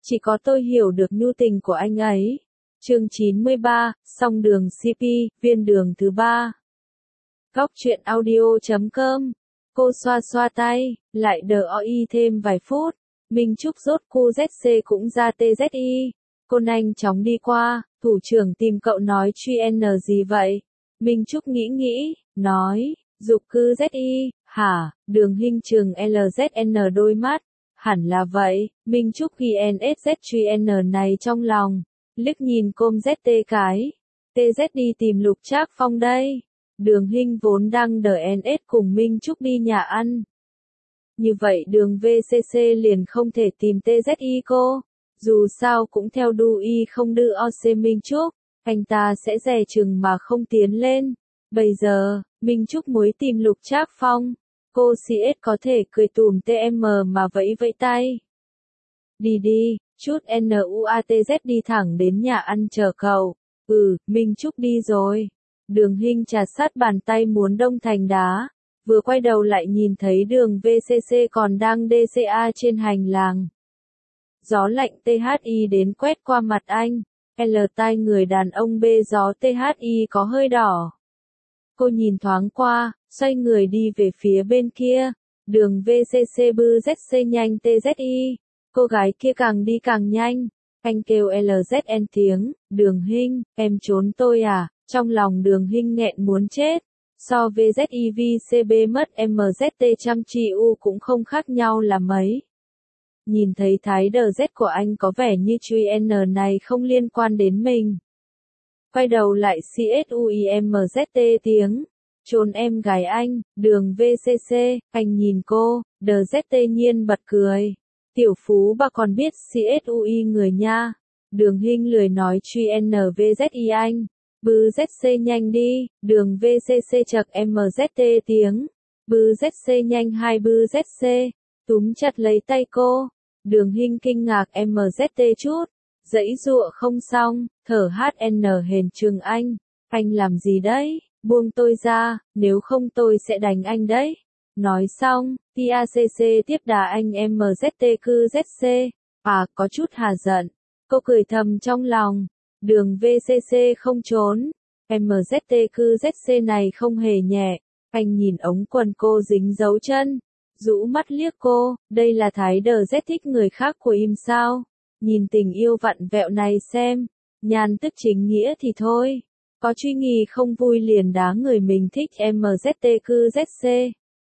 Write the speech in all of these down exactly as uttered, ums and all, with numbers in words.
Chỉ có tôi hiểu được nhu tình của anh ấy. Chương chín mươi ba, song đường xê pê, viên đường thứ ba. Góc truyện audio chấm com. Cô xoa xoa tay, lại đợi o i thêm vài phút. Minh Trúc rốt cu dét xê cũng ra tê dét i. Cô nhanh chóng đi qua, thủ trưởng tìm cậu nói truy N gì vậy? Minh Trúc nghĩ nghĩ, nói, dục cư dét i, hả, đường hình trường lờ dét en đôi mắt. Hẳn là vậy, Minh Trúc ghi en ét dét truy N này trong lòng. Liếc nhìn côm dét tê cái. tê dét đi tìm Lục Trác Phong đây. Đường Hinh vốn đang đợi en ét cùng Minh Trúc đi nhà ăn. Như vậy đường vê xê xê liền không thể tìm tê dét i cô. Dù sao cũng theo đu y không đưa o xê Minh Trúc, anh ta sẽ dè chừng mà không tiến lên. Bây giờ, Minh Trúc mới tìm Lục Trác Phong. Cô xê ét có thể cười tùm tê em mà vẫy vẫy tay. Đi đi, chút NUATZ đi thẳng đến nhà ăn chờ cậu. Ừ, Minh Trúc đi rồi. Đường Hinh chà sát bàn tay muốn đông thành đá. Vừa quay đầu lại nhìn thấy đường vê xê xê còn đang đê xê a trên hành lang. Gió lạnh tê hát i đến quét qua mặt anh. L tai người đàn ông bê gió tê hát i có hơi đỏ. Cô nhìn thoáng qua, xoay người đi về phía bên kia. Đường vê xê xê bư dét xê nhanh tê dét i. Cô gái kia càng đi càng nhanh. Anh kêu lờ dét en tiếng, Đường Hinh, em trốn tôi à? Trong lòng Đường Hinh nghẹn muốn chết. So với dét i vê xê bê mất em dét tê chăm chi u cũng không khác nhau là mấy. Nhìn thấy thái đờ Z của anh có vẻ như truy N này không liên quan đến mình. Quay đầu lại xê ét u i em dét tê tiếng. Trốn em gái anh, đường vê xê xê, anh nhìn cô, đờ dét tê nhiên bật cười. Tiểu phú bà còn biết xê ét u i người nha. Đường Hinh lười nói truy N vê dét i anh. Bư dét xê nhanh đi, đường vê xê xê chật em dét tê tiếng. Bư dét xê nhanh hai bư dét xê. Túm chặt lấy tay cô. Đường Hinh kinh ngạc em dét tê chút. Dãy dụa không xong, thở hát en hền trường anh. Anh làm gì đấy? Buông tôi ra, nếu không tôi sẽ đánh anh đấy. Nói xong, tê a xê xê tiếp đà anh em dét tê cư dét xê. À, có chút hà giận. Cô cười thầm trong lòng. Đường vê xê xê không trốn. em dét tê cư dét xê này không hề nhẹ. Anh nhìn ống quần cô dính dấu chân. Rũ mắt liếc cô, đây là thái đờ Z thích người khác của im sao? Nhìn tình yêu vặn vẹo này xem. Nhàn tức chính nghĩa thì thôi. Có truy nghi không vui liền đá người mình thích em dét tê cư dét xê.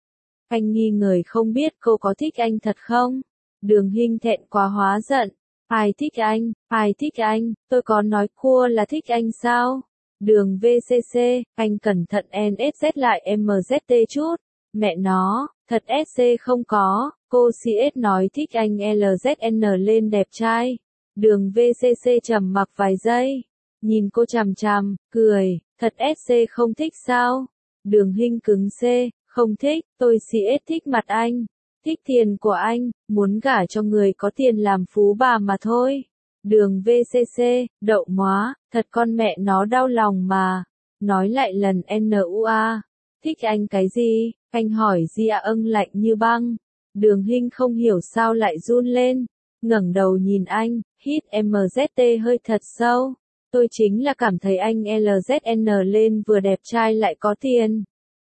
Anh nghi ngờ không biết cô có thích anh thật không? Đường Hinh thẹn quá hóa giận. Ai thích anh, ai thích anh, tôi có nói cua là thích anh sao? Đường vê xê xê, anh cẩn thận en ét dét lại em dét tê chút. Mẹ nó, thật ét xê không có, cô xê ét nói thích anh lờ dét en lên đẹp trai. Đường vê xê xê trầm mặc vài giây. Nhìn cô chằm chằm, cười, thật ét xê không thích sao? Đường Hinh cứng C, không thích, tôi xê ét thích mặt anh. Thích tiền của anh, muốn gả cho người có tiền làm phú bà mà thôi. Đường vê xê xê, đậu móa, thật con mẹ nó đau lòng mà. Nói lại lần en u a. Thích anh cái gì? Anh hỏi Di à âng lạnh như băng. Đường Hinh không hiểu sao lại run lên. Ngẩng đầu nhìn anh, hít em dét tê hơi thật sâu. Tôi chính là cảm thấy anh lờ dét en lên vừa đẹp trai lại có tiền.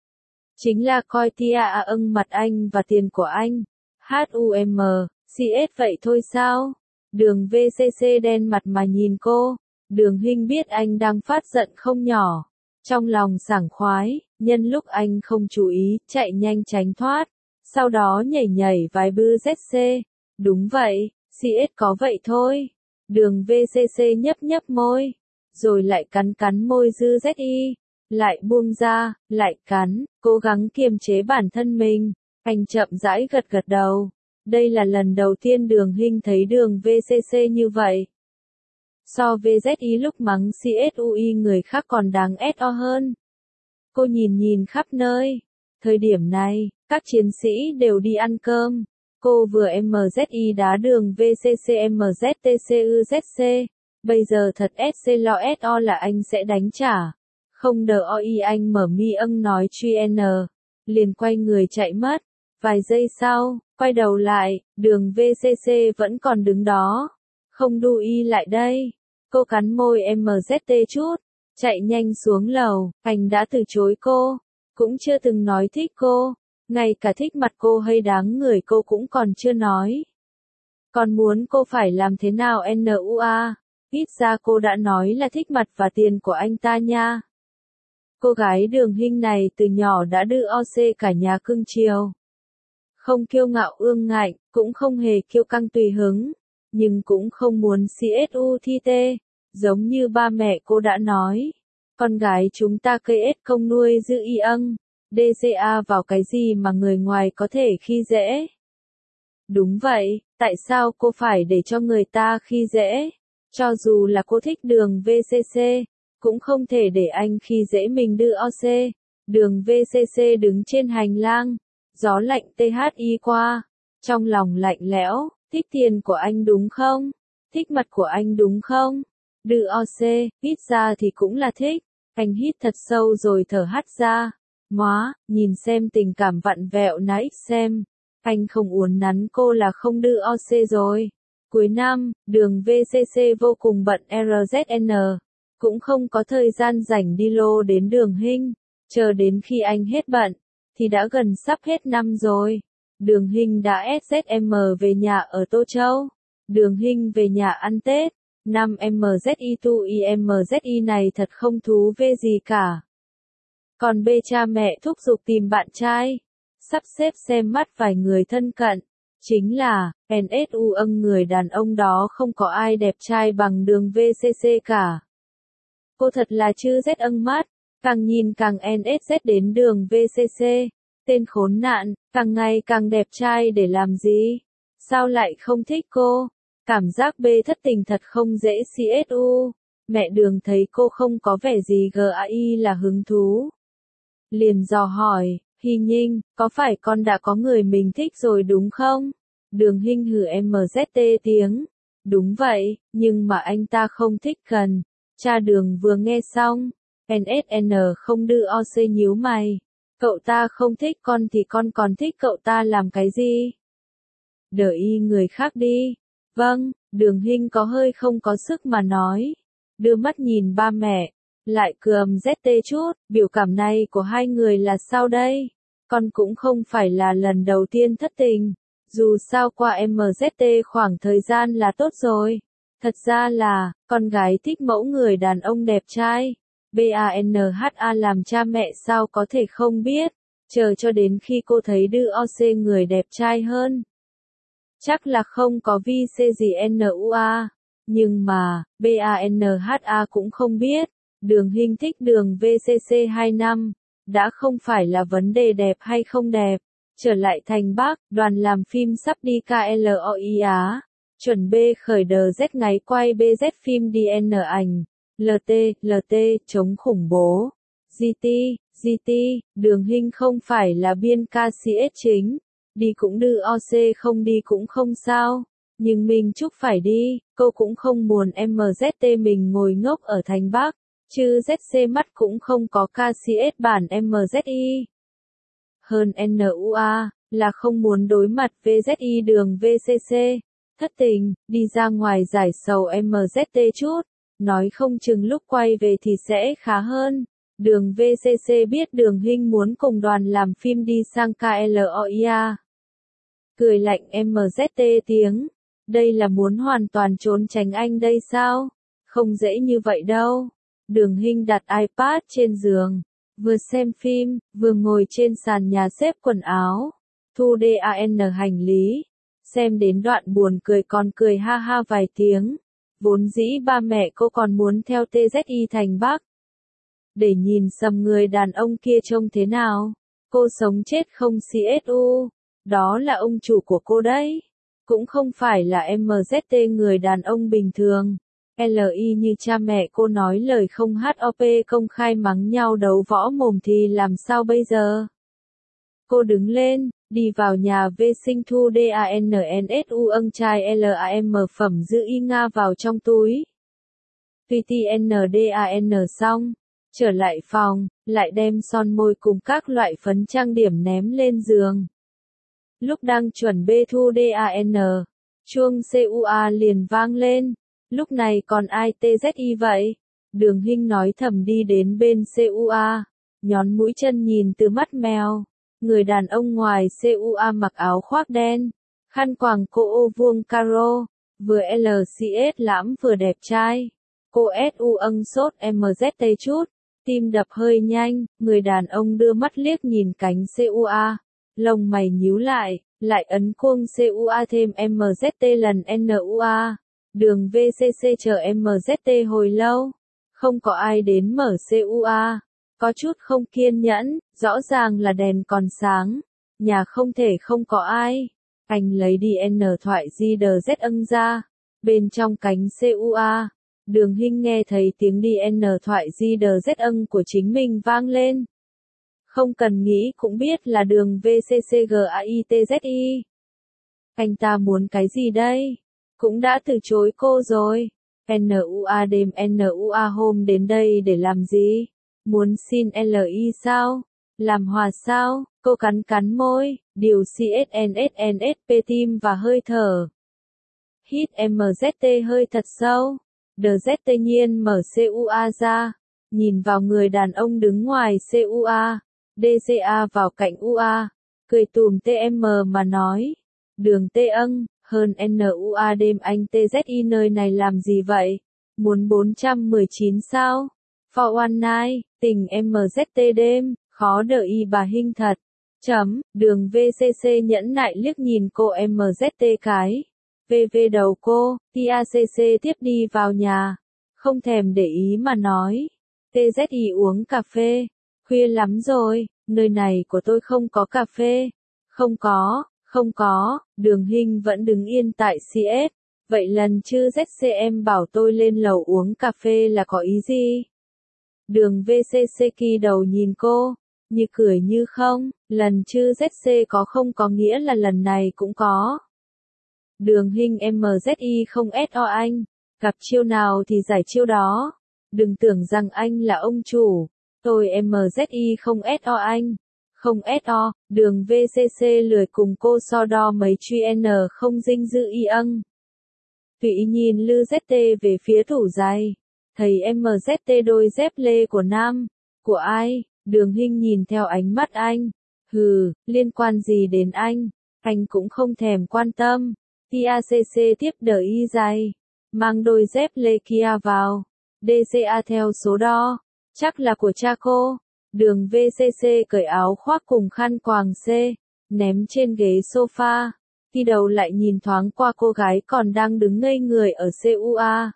Chính là coi tia à âng mặt anh và tiền của anh. HUM, xê ét vậy thôi sao? Đường vê xê xê đen mặt mà nhìn cô. Đường Hinh biết anh đang phát giận không nhỏ. Trong lòng sảng khoái, nhân lúc anh không chú ý, chạy nhanh tránh thoát. Sau đó nhảy nhảy vài bư dét xê. Đúng vậy, xê ét có vậy thôi. Đường vê xê xê nhấp nhấp môi. Rồi lại cắn cắn môi dư dét i. Lại buông ra, lại cắn, cố gắng kiềm chế bản thân mình. Anh chậm rãi gật gật đầu. Đây là lần đầu tiên Đường Hinh thấy đường vê xê xê như vậy. So với dét i lúc mắng xê ét u i người khác còn đáng ét o hơn. Cô nhìn nhìn khắp nơi. Thời điểm này, các chiến sĩ đều đi ăn cơm. Cô vừa em dét i đá đường vê xê xê em dét tê xê ư dét xê. Bây giờ thật ét xê lo ét o là anh sẽ đánh trả. Không đờ o i anh mở mi âng nói truy N. Liền quay người chạy mất. Vài giây sau, quay đầu lại, đường vê xê xê vẫn còn đứng đó. Không đu y lại đây. Cô cắn môi em zét chút, chạy nhanh xuống lầu, anh đã từ chối cô, cũng chưa từng nói thích cô, ngay cả thích mặt cô hay đáng người cô cũng còn chưa nói. Còn muốn cô phải làm thế nào nua, ít ra cô đã nói là thích mặt và tiền của anh ta nha. Cô gái Đường Hinh này từ nhỏ đã được o xê cả nhà cưng chiều. Không kiêu ngạo ương ngạnh, cũng không hề kiêu căng tùy hứng, nhưng cũng không muốn xu thi tê, giống như ba mẹ cô đã nói. Con gái chúng ta cây ết công nuôi giữ y âng, đê giê a vào cái gì mà người ngoài có thể khi dễ. Đúng vậy, tại sao cô phải để cho người ta khi dễ? Cho dù là cô thích đường vê xê xê, cũng không thể để anh khi dễ mình đưa o xê. Đường vê xê xê đứng trên hành lang, gió lạnh tê hát i qua, trong lòng lạnh lẽo, thích tiền của anh đúng không? Thích mặt của anh đúng không? Đưa o xê, ít ra thì cũng là thích. Anh hít thật sâu rồi thở hắt ra. Móa, nhìn xem tình cảm vặn vẹo ná ích xem. Anh không uốn nắn cô là không đưa o xê rồi. Cuối năm, đường vê xê xê vô cùng bận rờ dét en, cũng không có thời gian rảnh đi lô đến Đường Hinh. Chờ đến khi anh hết bận, thì đã gần sắp hết năm rồi. Đường Hinh đã ét dét em về nhà ở Tô Châu. Đường Hinh về nhà ăn Tết. Năm em zét i tu i em zét i này thật không thú vị gì cả. Còn bê cha mẹ thúc giục tìm bạn trai. Sắp xếp xem mắt vài người thân cận. Chính là, nsu âng người đàn ông đó không có ai đẹp trai bằng đường vê xê xê cả. Cô thật là chư rét âng mắt, càng nhìn càng en ét dét đến đường vê xê xê. Tên khốn nạn, càng ngày càng đẹp trai để làm gì? Sao lại không thích cô? Cảm giác bê thất tình thật không dễ xu. Mẹ Đường thấy cô không có vẻ gì gai là hứng thú. Liền dò hỏi, Hi Ninh, có phải con đã có người mình thích rồi đúng không? Đường Hinh hử em zét tiếng. Đúng vậy, nhưng mà anh ta không thích cần. Cha Đường vừa nghe xong, en ét en không đưa o xê nhíu mày. Cậu ta không thích con thì con còn thích cậu ta làm cái gì? Đợi y người khác đi. Vâng, Đường Hinh có hơi không có sức mà nói. Đưa mắt nhìn ba mẹ, lại cườm zét chút, biểu cảm này của hai người là sao đây? Con cũng không phải là lần đầu tiên thất tình. Dù sao qua em zét khoảng thời gian là tốt rồi. Thật ra là, con gái thích mẫu người đàn ông đẹp trai. BANHA làm cha mẹ sao có thể không biết. Chờ cho đến khi cô thấy đưa o xê người đẹp trai hơn. Chắc là không có vi xê gì nua. Nhưng mà, BANHA cũng không biết. Đường Hinh thích đường vê xê xê hai năm. Đã không phải là vấn đề đẹp hay không đẹp. Trở lại thành Bắc, đoàn làm phim sắp đi ca lờ o i Á. Chuẩn B khởi đờ Z ngáy quay bê dét phim đi N ảnh. lờ tê, lờ tê, chống khủng bố. giê tê, giê tê, Đường Hinh không phải là biên ca sĩ chính. Đi cũng đưa o xê không đi cũng không sao. Nhưng Minh Trúc phải đi, cô cũng không muốn em zét mình ngồi ngốc ở thành Bắc. Chứ zét xê mắt cũng không có ca sĩ bản em zét i. Hơn nua, là không muốn đối mặt vê zét i đường vê xê xê. Thất tình, đi ra ngoài giải sầu em zét chút. Nói không chừng lúc quay về thì sẽ khá hơn. Đường vê xê xê biết Đường Hinh muốn cùng đoàn làm phim đi sang ca lờ o i A. Cười lạnh em zét tiếng. Đây là muốn hoàn toàn trốn tránh anh đây sao? Không dễ như vậy đâu. Đường Hinh đặt iPad trên giường. Vừa xem phim, vừa ngồi trên sàn nhà xếp quần áo. Thu đàn hành lý. Xem đến đoạn buồn cười còn cười ha ha vài tiếng. Vốn dĩ ba mẹ cô còn muốn theo tê dét i thành Bắc. Để nhìn sầm người đàn ông kia trông thế nào. Cô sống chết không xu. Đó là ông chủ của cô đấy. Cũng không phải là em zét người đàn ông bình thường. lờ i như cha mẹ cô nói lời không hop công khai mắng nhau đấu võ mồm thì làm sao bây giờ? Cô đứng lên, đi vào nhà vệ sinh thu đannsu âng chai lam phẩm giữ y nga vào trong túi. pê tê en đan xong, trở lại phòng, lại đem son môi cùng các loại phấn trang điểm ném lên giường. Lúc đang chuẩn bê thu đan, Chuông xê u a liền vang lên. Lúc này còn ai tê dét i vậy? Đường Hinh nói thầm đi đến bên xê u a, nhón mũi chân nhìn từ mắt mèo. Người đàn ông ngoài xê u a mặc áo khoác đen, khăn quàng cô ô vuông caro, vừa lờ xê ét lãm vừa đẹp trai. Cô ét u âng sốt em dét tê chút, tim đập hơi nhanh, người đàn ông đưa mắt liếc nhìn cánh xê u a, lông mày nhíu lại, lại ấn chuông xê u a thêm em dét tê lần en u a. Đường vê xê xê chờ em dét tê hồi lâu, không có ai đến mở xê u a, có chút không kiên nhẫn, rõ ràng là đèn còn sáng, nhà không thể không có ai. Anh lấy đi N thoại gi đờ dét âng ra, bên trong cánh xê u a, Đường Hinh nghe thấy tiếng đi N thoại gi đờ dét âng của chính mình vang lên. Không cần nghĩ cũng biết là đường vê xê xê gaitzi. Anh ta muốn cái gì đây? Cũng đã từ chối cô rồi. en u a đêm en u a hôm đến đây để làm gì? Muốn xin lờ i sao? Làm hòa sao? Cô cắn cắn môi, điều xê ét en ét en ét pê tim và hơi thở. Hít em dét tê hơi thật sâu. Đờ dét tê nhiên mở xê u a ra, nhìn vào người đàn ông đứng ngoài xê u a, đê xê a vào cạnh u a, cười tùm tê em mà nói. Đường tê âng, hơn en u a đêm anh tê dét i nơi này làm gì vậy? Muốn bốn trăm mười chín sao? For one night, tình em dét tê đêm, khó đợi y bà Hinh thật. Chấm, đường vê xê xê nhẫn nại liếc nhìn cô em dét tê cái. vê vê đầu cô, tê a xê xê tiếp đi vào nhà. Không thèm để ý mà nói. tê dét i uống cà phê. Khuya lắm rồi, nơi này của tôi không có cà phê. Không có, không có, Đường Hinh vẫn đứng yên tại xê ét. Vậy lần chứ dét xê em bảo tôi lên lầu uống cà phê là có ý gì? Đường vê xê xê kỳ đầu nhìn cô, như cười như không, lần chứ dét xê có không có nghĩa là lần này cũng có. Đường Hinh em dét i không ét o anh, gặp chiêu nào thì giải chiêu đó. Đừng tưởng rằng anh là ông chủ, tôi em dét i không ét o anh. Không ét o, đường vê xê xê lười cùng cô so đo mấy truy n không dinh dư y âng. Tùy nhìn lư dét tê về phía tủ giày, thấy em dét tê đôi dép lê của nam, của ai? Đường Hinh nhìn theo ánh mắt anh, hừ, liên quan gì đến anh, anh cũng không thèm quan tâm. tê a xê xê tiếp đỡ y giày, mang đôi dép lê kia vào, đê xê a theo số đo, chắc là của cha cô. Đường vê xê xê cởi áo khoác cùng khăn quàng C, ném trên ghế sofa, khi đầu lại nhìn thoáng qua cô gái còn đang đứng ngây người ở xê u a.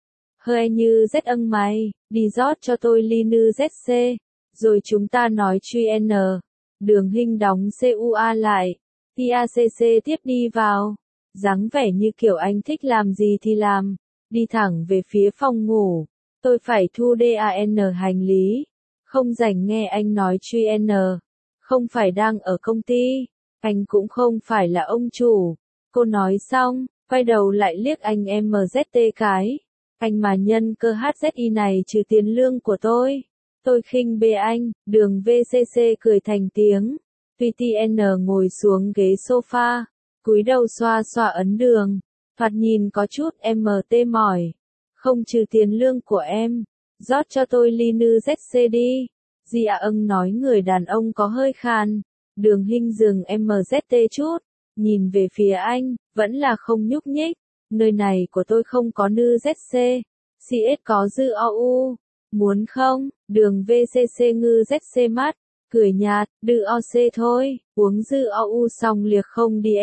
Hơi như rét âng mày, đi rót cho tôi ly nư dét xê, rồi chúng ta nói truy n. Đường Hinh đóng xê u a lại, tê a xê xê tiếp đi vào, dáng vẻ như kiểu anh thích làm gì thì làm, đi thẳng về phía phòng ngủ. Tôi phải thu đàn hành lý. Không rảnh nghe anh nói truy n, không phải đang ở công ty, anh cũng không phải là ông chủ. Cô nói xong, quay đầu lại liếc anh em dét tê cái. Anh mà nhân cơ hát dét i này trừ tiền lương của tôi. Tôi khinh bê anh, đường vê xê xê cười thành tiếng. vê tê en ngồi xuống ghế sofa, cúi đầu xoa xoa ấn đường. Thoạt nhìn có chút em tê mỏi. Không trừ tiền lương của em. Rót cho tôi ly nư dét xê đi. Di A âng nói người đàn ông có hơi khàn. Đường Hinh dừng em dét tê chút. Nhìn về phía anh, vẫn là không nhúc nhích. Nơi này của tôi không có nư dét xê. xê ét có dư o u. Muốn không? Đường vê xê xê ngư dét xê mắt. Cười nhạt, đư o xê thôi. Uống dư o u xong liệt không đi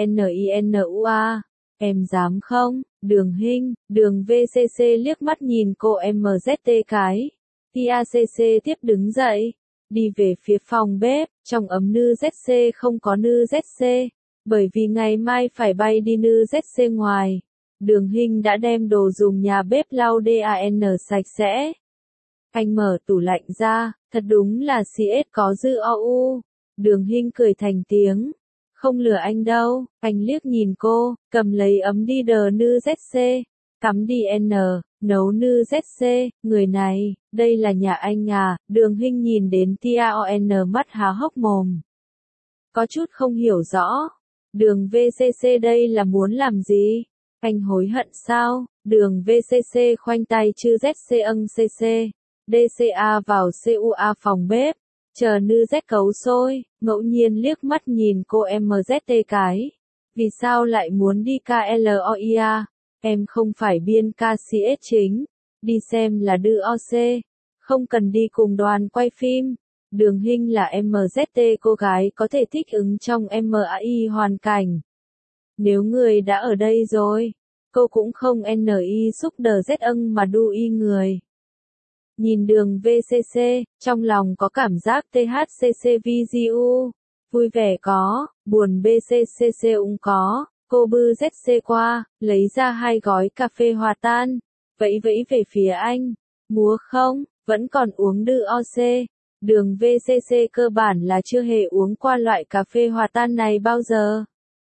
ninua. Em dám không? Đường Hinh, đường vê xê xê liếc mắt nhìn cô em dét tê cái. tê a xê xê tiếp đứng dậy, đi về phía phòng bếp, trong ấm nư dét xê không có nư dét xê, bởi vì ngày mai phải bay đi nư dét xê ngoài. Đường Hinh đã đem đồ dùng nhà bếp lau đàn sạch sẽ. Anh mở tủ lạnh ra, thật đúng là xê ét có dư o u. Đường Hinh cười thành tiếng. Không lừa anh đâu, anh liếc nhìn cô, cầm lấy ấm đi đờ nư dét xê, cắm đi n, nấu nư dét xê, người này, đây là nhà anh à? Đường Hinh nhìn đến Tion mắt há hốc mồm. Có chút không hiểu rõ, đường vê xê xê đây là muốn làm gì? Anh hối hận sao? Đường vê xê xê khoanh tay chư dét xê âng xê xê. đê xê a vào xê u a phòng bếp. Chờ nư Z cấu sôi, ngẫu nhiên liếc mắt nhìn cô em em dét tê cái. Vì sao lại muốn đi ca lờ o i a? Em không phải biên ca xê ét chính. Đi xem là đưa o xê. Không cần đi cùng đoàn quay phim. Đường Hinh là em em dét tê cô gái có thể thích ứng trong em a i hoàn cảnh. Nếu người đã ở đây rồi, cô cũng không ni xúc đờ Z âng mà đu y người. Nhìn đường vê xê xê, trong lòng có cảm giác tê hát xê xê vê giê u. Vui vẻ có, buồn bê xê xê xê cũng có. Cô bư dét xê qua, lấy ra hai gói cà phê hòa tan. Vẫy vẫy về phía anh. Múa không, vẫn còn uống đưa o xê. Đường vê xê xê cơ bản là chưa hề uống qua loại cà phê hòa tan này bao giờ.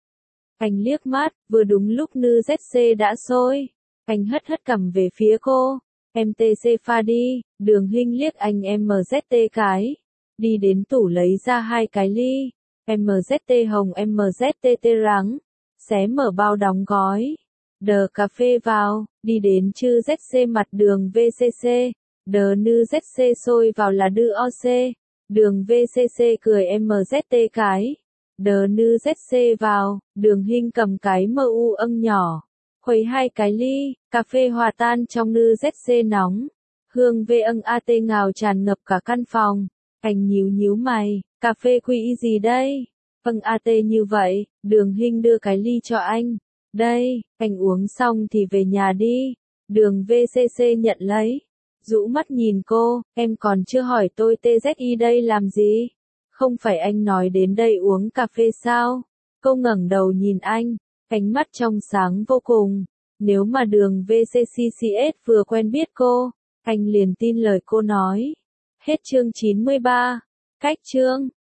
Anh liếc mắt, vừa đúng lúc nư dét xê đã sôi. Anh hất hất cằm về phía cô. Em tê xê pha đi, đường Hinh liếc anh em em dét tê cái. Đi đến tủ lấy ra hai cái ly. em em dét tê hồng em em dét tê tê trắng. Xé mở bao đóng gói. Đờ cà phê vào, đi đến chư dét xê mặt đường vê xê xê. Đờ nư dét xê sôi vào là đưa o xê. Đường vê xê xê cười em em dét tê cái. Đờ nư dét xê vào, đường Hinh cầm cái mu âng nhỏ. Khuấy hai cái ly, cà phê hòa tan trong nư dét xê nóng. Hương vê âng a tê ngào tràn ngập cả căn phòng. Anh nhíu nhíu mày, cà phê quỹ gì đây? Vâng a tê như vậy, đường Hinh đưa cái ly cho anh. Đây, anh uống xong thì về nhà đi. Đường vê xê xê nhận lấy. Rũ mắt nhìn cô, em còn chưa hỏi tôi tê dét i đây làm gì? Không phải anh nói đến đây uống cà phê sao? Cô ngẩng đầu nhìn anh, ánh mắt trong sáng vô cùng. Nếu mà đường vê xê xê xê ét vừa quen biết cô, anh liền tin lời cô nói. Hết chương chín mươi ba. Cách chương